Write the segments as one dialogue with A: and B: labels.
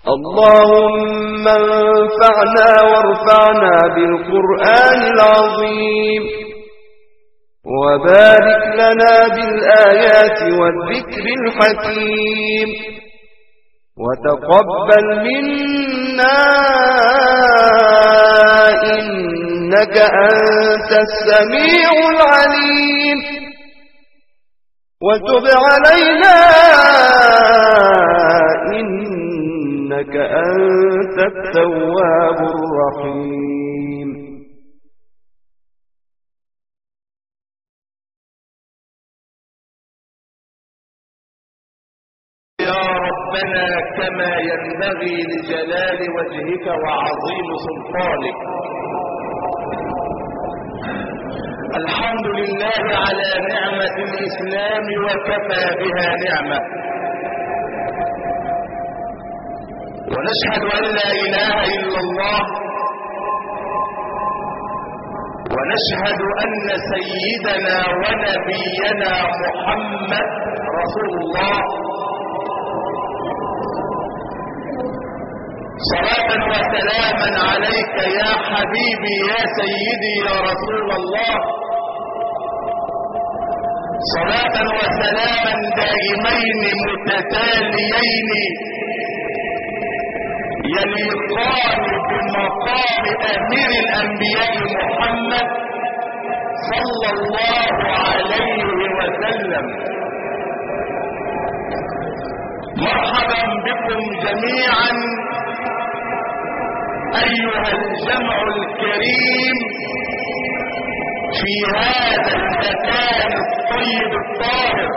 A: اللهم انفعنا وارفعنا بالقرآن العظيم، وبارك لنا بالآيات والذكر الحكيم، وتقبل منا إنك أنت السميع العليم، وتب علينا إنك أنت التواب الرحيم.
B: يا ربنا كما ينبغي لجلال وجهك وعظيم سلطانك، الحمد لله على نعمة الإسلام وكفى بها نعمة، ونشهد أن لا إله إلا الله، ونشهد أن سيدنا ونبينا محمد رسول الله، صلاة وسلاما عليك يا حبيبي يا سيدي يا رسول الله، صلاة وسلاما دائمين متتاليين يليقان بمقام أمير الأنبياء محمد صلى الله عليه وسلم. مرحبا بكم جميعا أيها الجمع الكريم في هذا المكان الطيب الطاهر،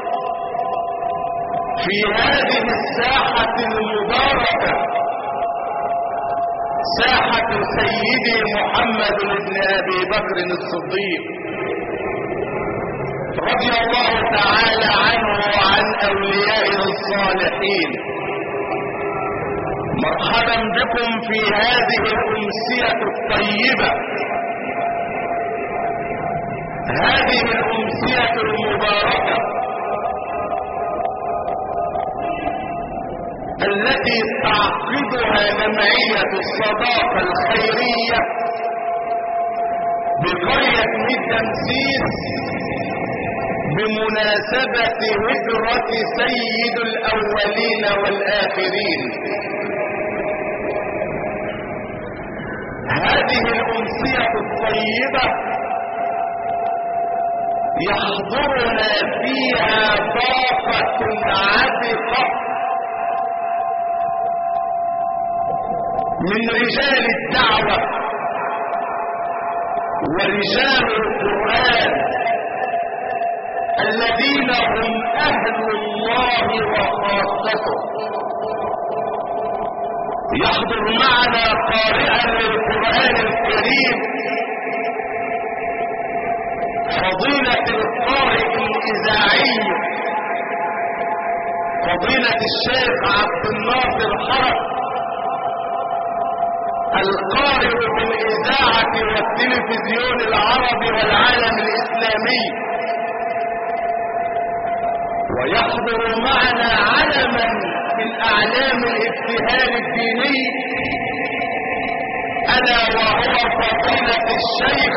B: في هذه الساحة المباركة، ساحة سيدي محمد بن أبي بكر الصديق رضي الله تعالى عنه وعن أوليائه الصالحين. مرحبا بكم في هذه الأمسية الطيبة، هذه الأمسية المباركة التي تعقدها جمعية الصداقة الخيرية بقرية التمسيس بمناسبة هجرة سيد الأولين والآخرين. هذه الأمسية الطيبة يحضرنا فيها طاقة عتقة من رجال الدعوة ورجال القرآن الذين هم أهل الله وخاصته. يحضر معنا قارئا للقرآن الكريم فضيلة القارئ الإذاعي فضيلة الشيخ عبد الناصر حرب، القارئ بالإذاعة والتلفزيون العربي والعالم الإسلامي. ويحضر معنا علما من أعلام الابتهال الديني ألا وهو فضيلة الشيخ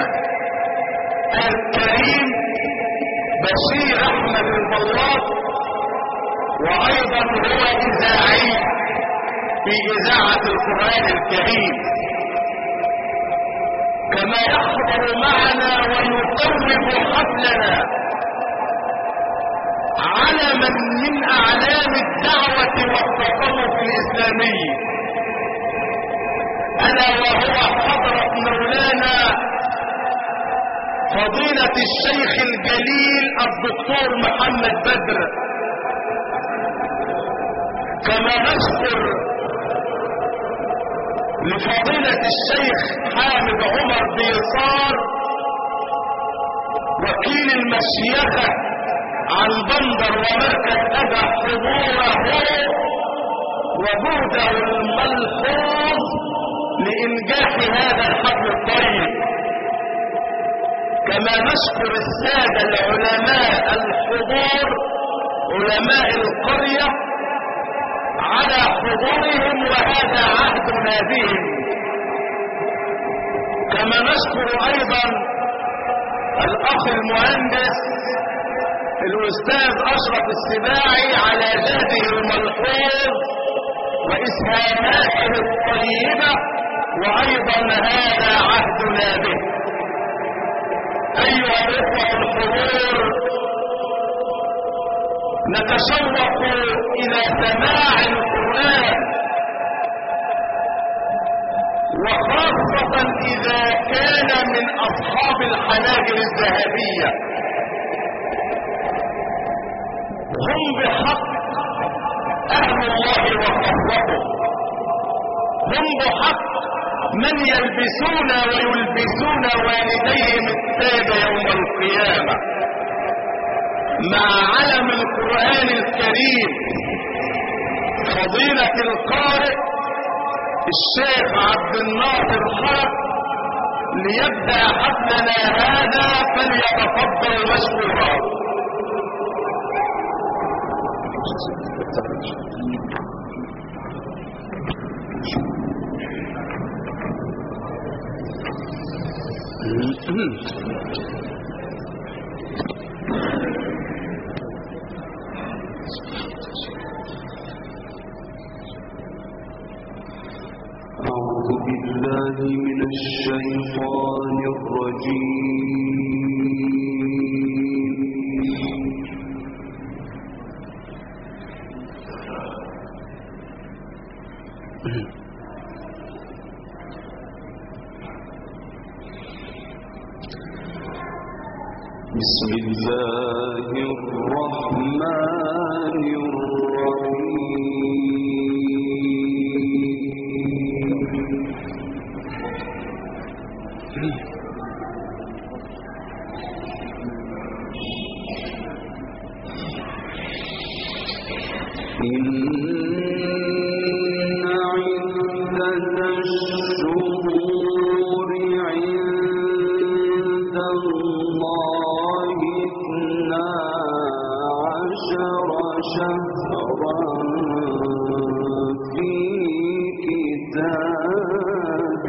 B: الكريم بشير أحمد البلاط، وأيضا هو إذاعي في إذاعة القرآن الكريم. كما يحضر معنا ويقوم حفلنا علما من أعلام الدعوة والتصوف الإسلامي ألا وهو حضرة مولانا فضيلة الشيخ الجليل الدكتور محمد بدر. كما نشكر لفضيلة الشيخ حامد عمر بيصار وكيل المشيخة عن بندر ومركز أبا حضوره وجهده الملحوظ لإنجاح هذا الحفل الطيب. كما نشكر السادة العلماء الحضور علماء القرية على حضورهم ايضا الاخ المهندس الاستاذ اشرف السباعي على جهده الملحوظ واسهاماته الطيبة، وايضا هذا عهدنا به. ايها الاخوة الحضور، نتشوق الى سماع القرآن، وخاصة اذا كان من اصحاب الحناجر الذهبية. هم بحق اهل الله وخاصته، هم بحق من يلبسون ويلبسون والديهم التاج يوم القيامة مع علم القرآن الكريم فضيلة القارئ الشيخ عبد الناصر حرب. ليبدأ حفلنا هذا فليتفضل مشكورا.
A: أعوذ بالله من الشيطان الرجيم. بسم الله الرحمن الرحيم. إن عدة الشهور عند الله 12 شهرا في كتاب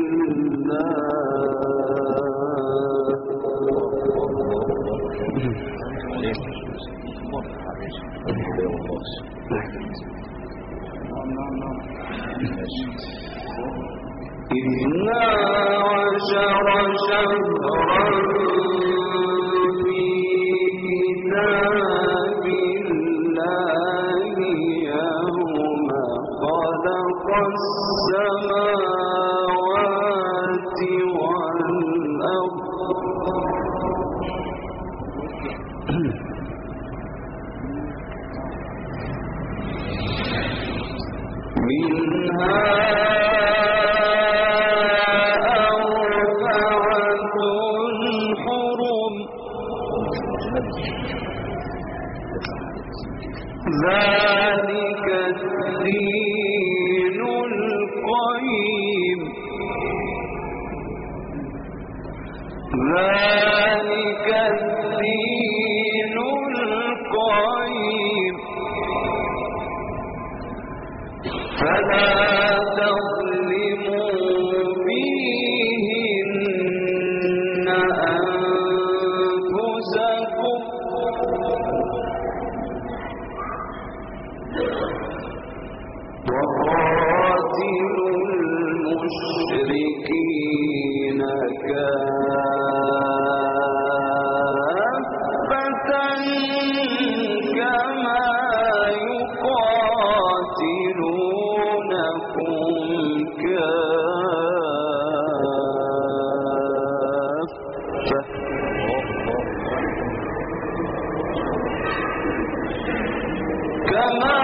A: إثنا عشر شهرا في كتاب الله يوم خلق السماوات والأرض منها ذلك الدين القيم. ذلك الدين القيم. فلا تظلموا فيهن أنفسكم وقاتلوا المشركين كافة كما يقاتلونكم كافة كما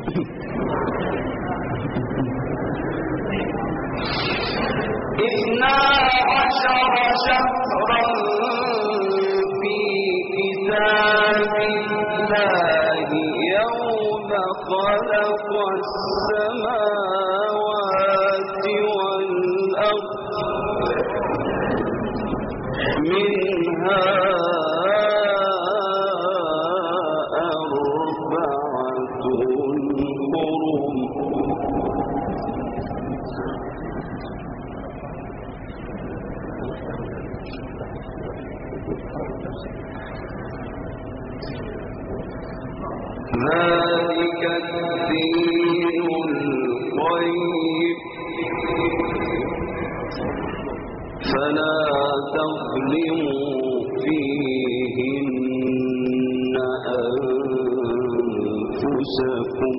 A: 12 شهرا في كتاب الله يوم خلق السماوات والأرض منها 4 حرم ذلك الدين القيم فلا تظلموا فيهن أنفسكم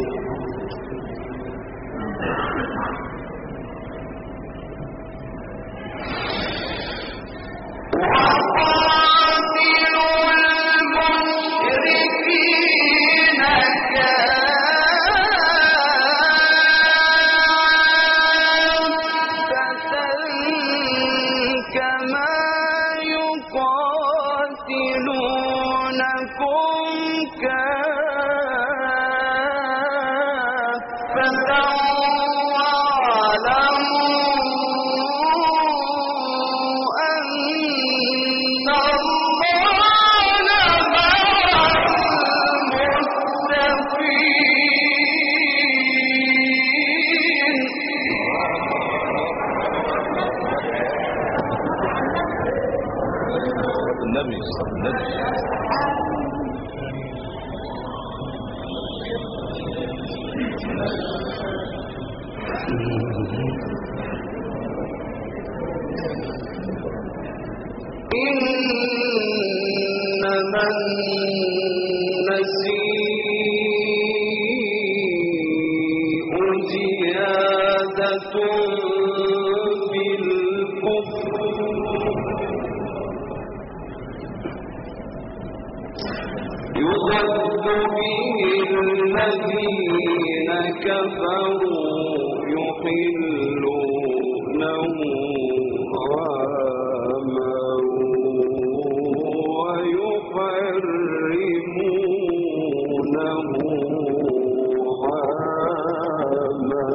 A: إنما النسيء زيادة في الكفر يضل به الذين كفروا يحلونه عاما ويحرمونه عاما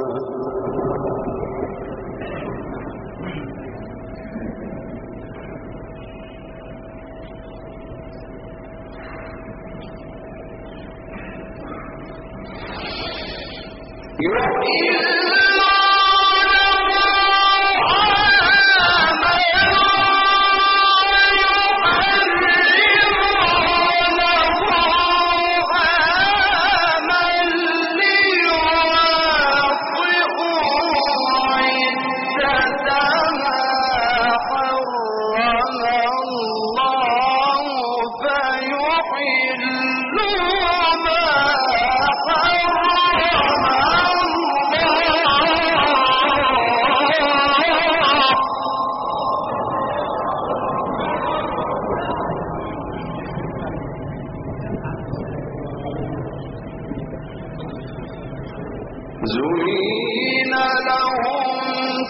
A: زين لهم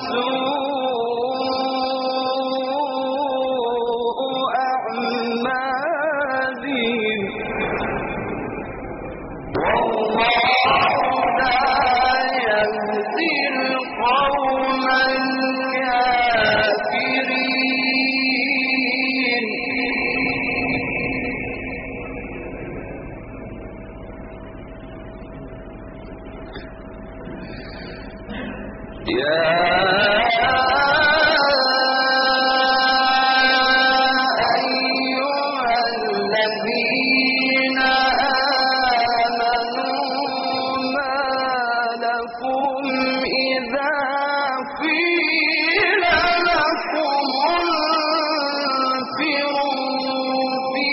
A: سوء أعمالهم والله لا يهدي القوم الكافرين يا أيها الذين آمنوا ما لكم إذا قيل لكم انفروا في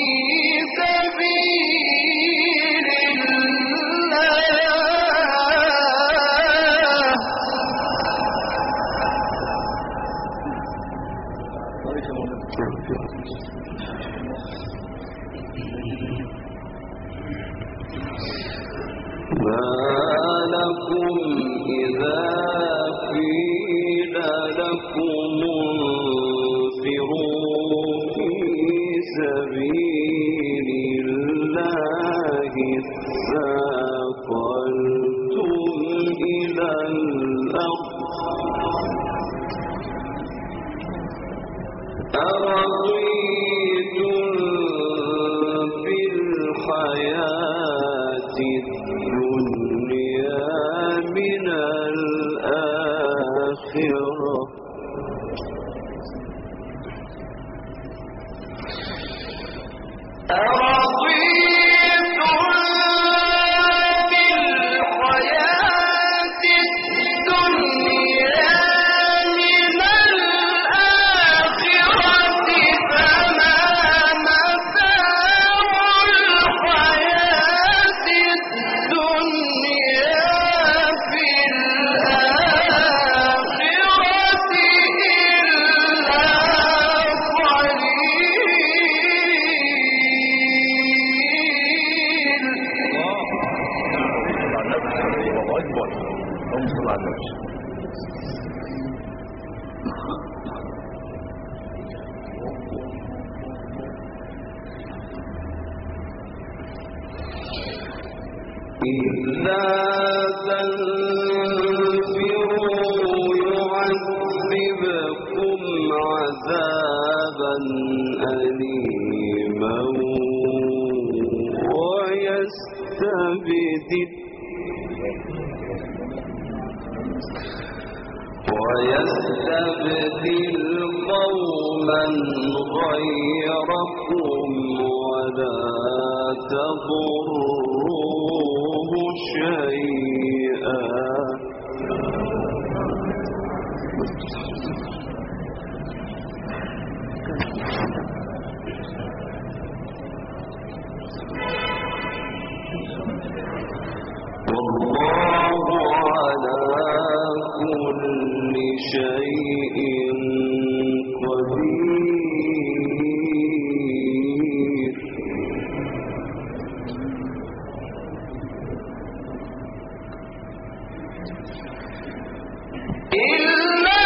A: سبيل الله لكم إذا قيل لكم انفروا في سبيل الله اثاقلتم إلى الأرض أرضيتم بالحياة الدنيا من الآخرة إلا تنفروا يعذبكم عذابا أليما ويستبدل قوما غيركم ولا تضروه شيئا والله على كل شيء قدير إلا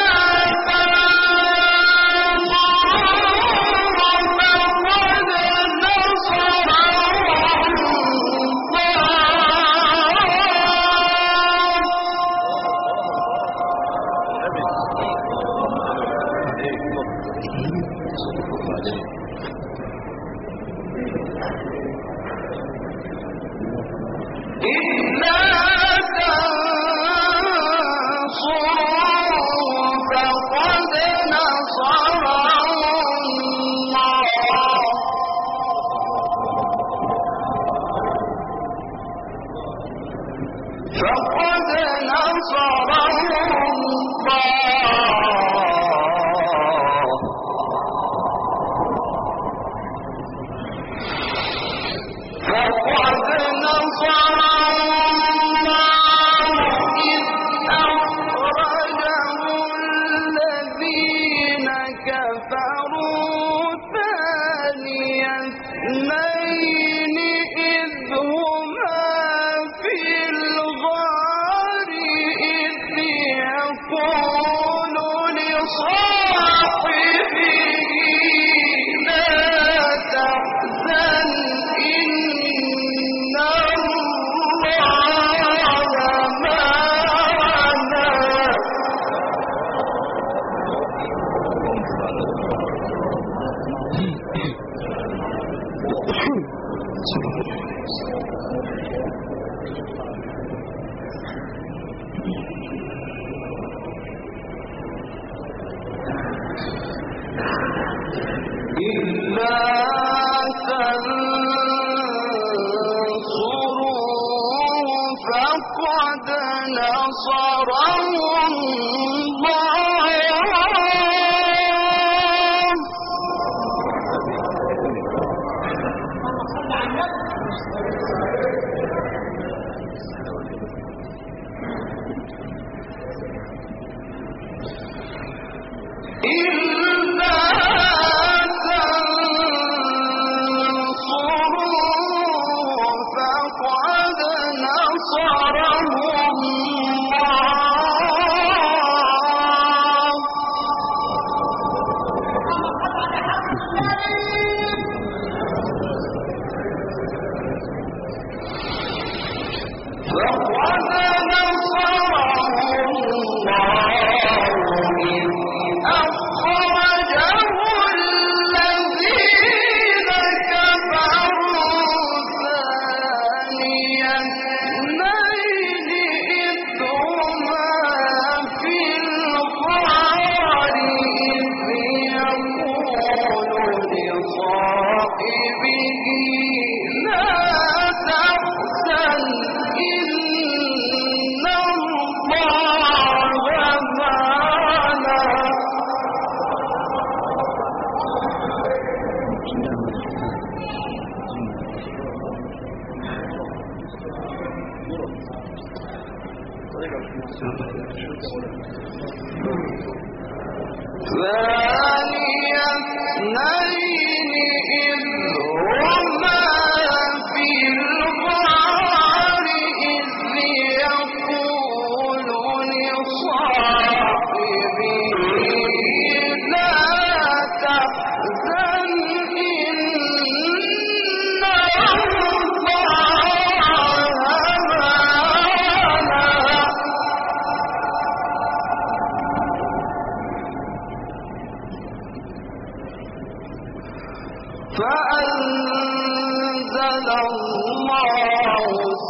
A: فأنزل الله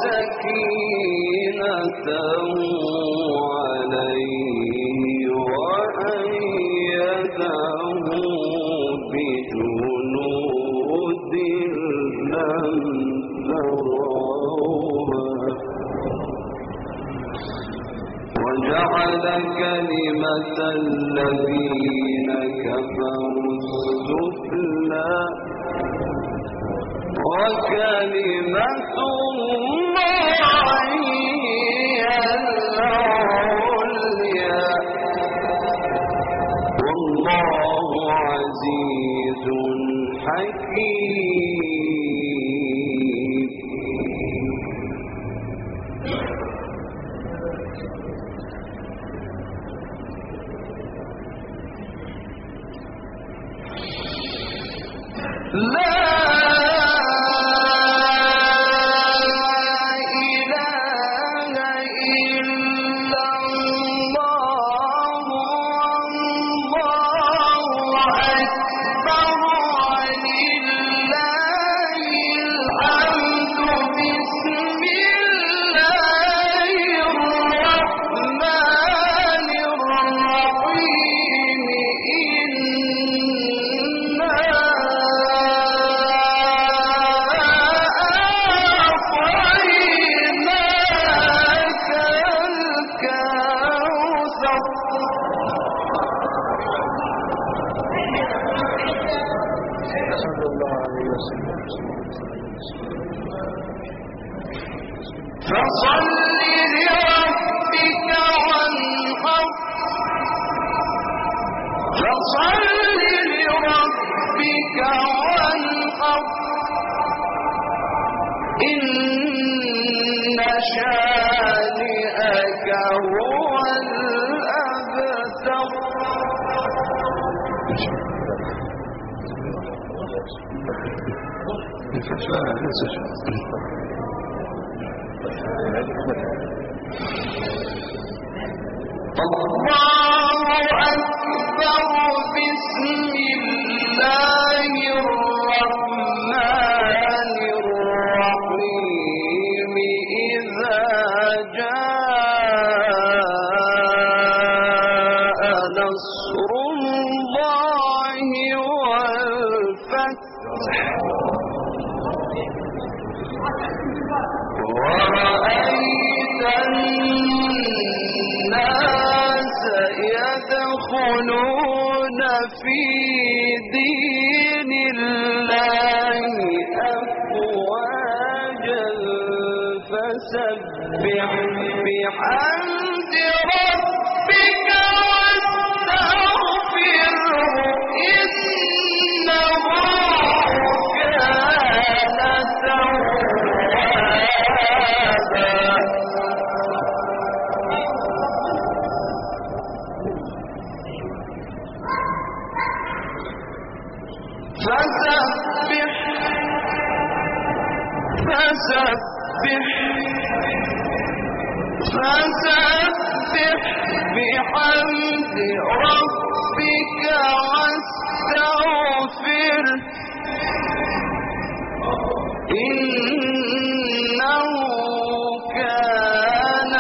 A: سكينته عليه وأيده بجنود لم تروها وجعل كلمة الذين كفروا السفلى وكلمة الله هي العليا والله عزيز حكيم. لا فصل لربك وانحر فصل لربك وانحر إن شانئك هو الأبتر. الله أكبر. بسم الله الرحمن الرحيم. إذا جاء نصر الله والفتح ورأيت الناس يدخلون في دين الله أفواجا فسبح بحمد ربك واستغفره إنه كان فسبح بحمد ربك واستغفر إنه كان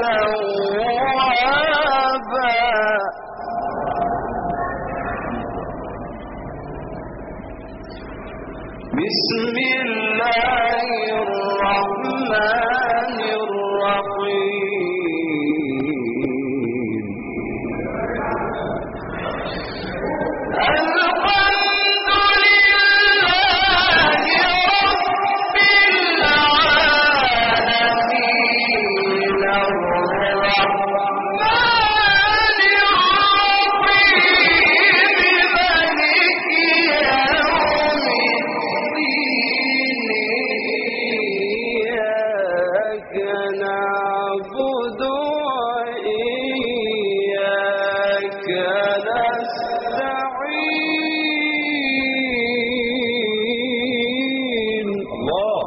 A: توابا بسم الله الرحمن الرحيم الحمد لله رب العالمين الرحمن الرحيم مالك يوم إياك نعبد وإياك نستعين
B: الله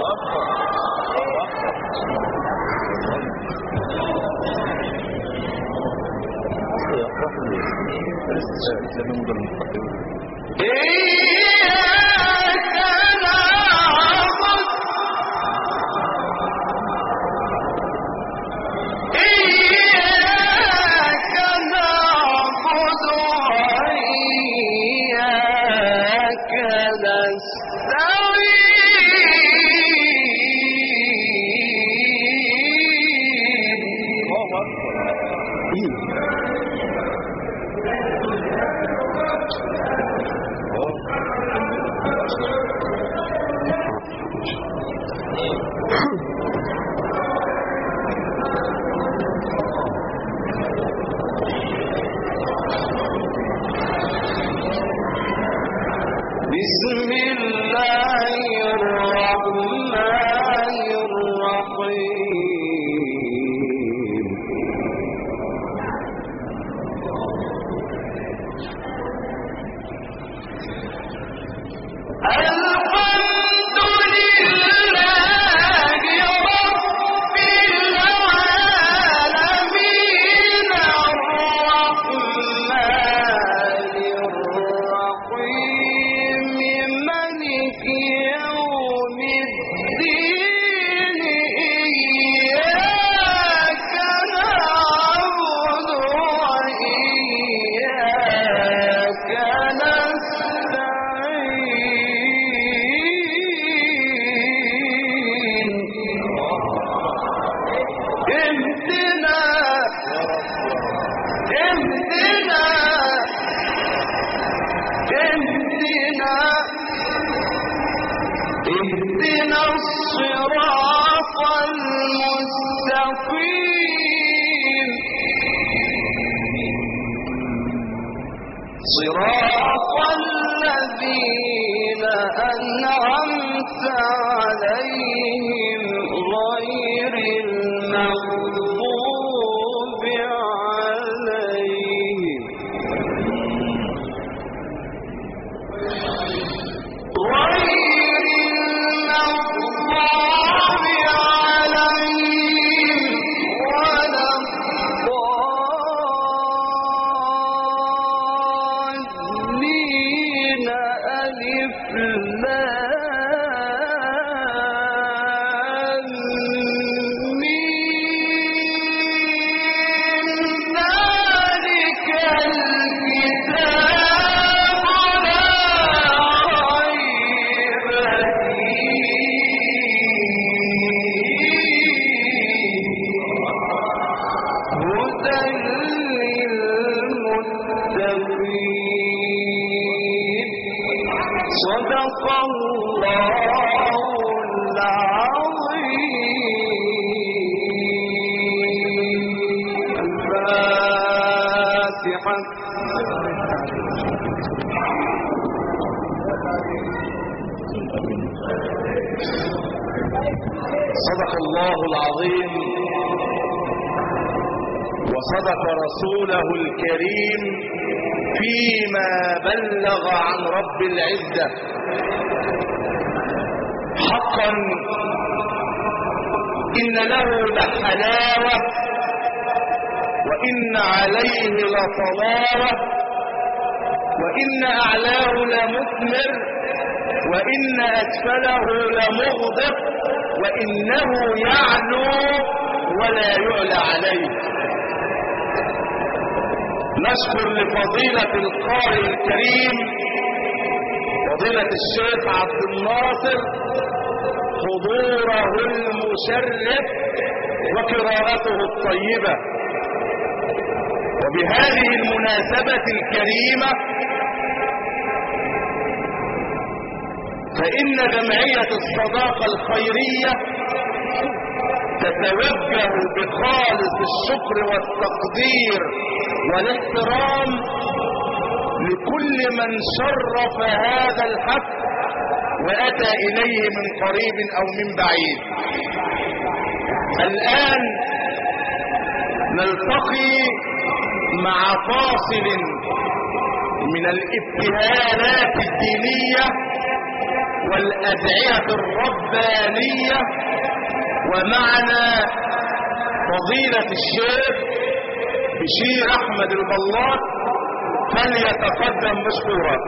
A: إياك نعبد إياك نعبد وإياك نستعين بسم الله الرحمن الرحيم الحمد لله رب العالمين الرحمن الرحيم مالك يوم الدين إياك نعبد وإياك نستعين اهدنا الصراط المستقيم صراط الذين أنعمت عليهم غير المغضوب عليهم ولا الضالين ألف لام ميم ذلك الكتاب لا ريب فيه هدى للمتقين صدق الله العظيم الفاتحة
B: صدق الله العظيم وصدق رسوله الكريم فيما بلغ عن رب العزة حقا إن له لحلاوة وإن عليه لطلاوة، وإن أعلاه لمثمر، وإن أسفله لمغدق، وإنه يعلو ولا يعلى عليه. نشكر لفضيلة القارئ الكريم فضيلة الشيخ عبد الناصر حضوره المشرف وقراءته الطيبة. وبهذه المناسبة الكريمة فإن جمعية الصداقة الخيرية تتوجه بخالص الشكر والتقدير والاحترام لكل من شرف هذا الحفل وأتى إليه من قريب أو من بعيد. الآن نلتقي مع فاصل من الابتهالات الدينية والأدعية الربانية، ومعنا فضيلة الشيخ بشير أحمد البلاط، فليتقدم مشكورا.